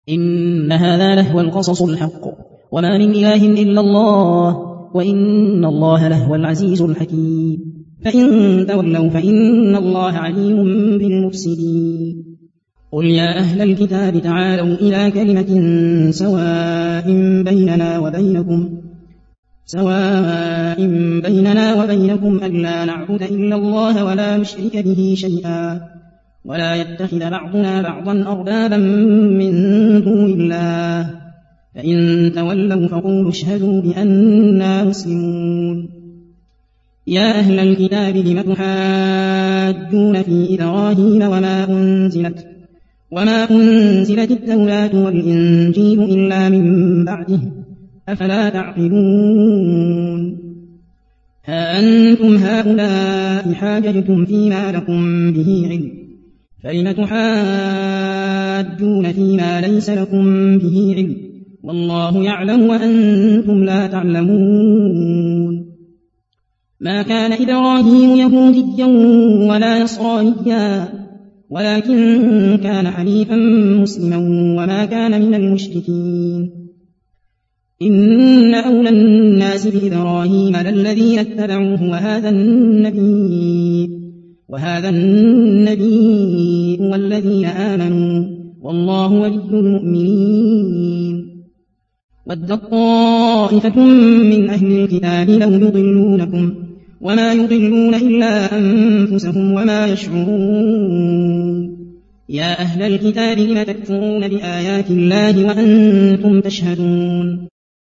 إن هذا لهو القصص الحق وما من إله إلا الله وإن الله لهو العزيز الحكيم فإن تولوا فإن الله عليم بالمفسدين قل يا أهل الكتاب تعالوا إلى كلمة سواء بيننا وبينكم ألا نعبد إلا الله ولا نشرك به شيئا ولا يتخذ بعضنا بعضا أربابا من دون الله فإن تولوا فقولوا اشهدوا بأننا مسلمون يا أهل الكتاب لم تحاجون في إبراهيم وما أنزلت التوراة والإنجيل إلا من بعده أفلا تعقلون ها أنتم هؤلاء حاججتم فيما لكم به علم فلم تحاجون فيما ليس لكم به علم والله يعلم وأنتم لا تعلمون ما كان إبراهيم يهوديا ولا نصرانيا ولكن كان حنيفا مسلما وما كان من المشركين إن أولى الناس بإبراهيم للذين اتبعوه وهذا النبي والذين آمنوا والله ولي المؤمنين ودت طائفة من أهل الكتاب لو يضلونكم وما يضلون إلا أنفسهم وما يشعرون يا أهل الكتاب لم تكفرون بآيات الله وأنتم تشهدون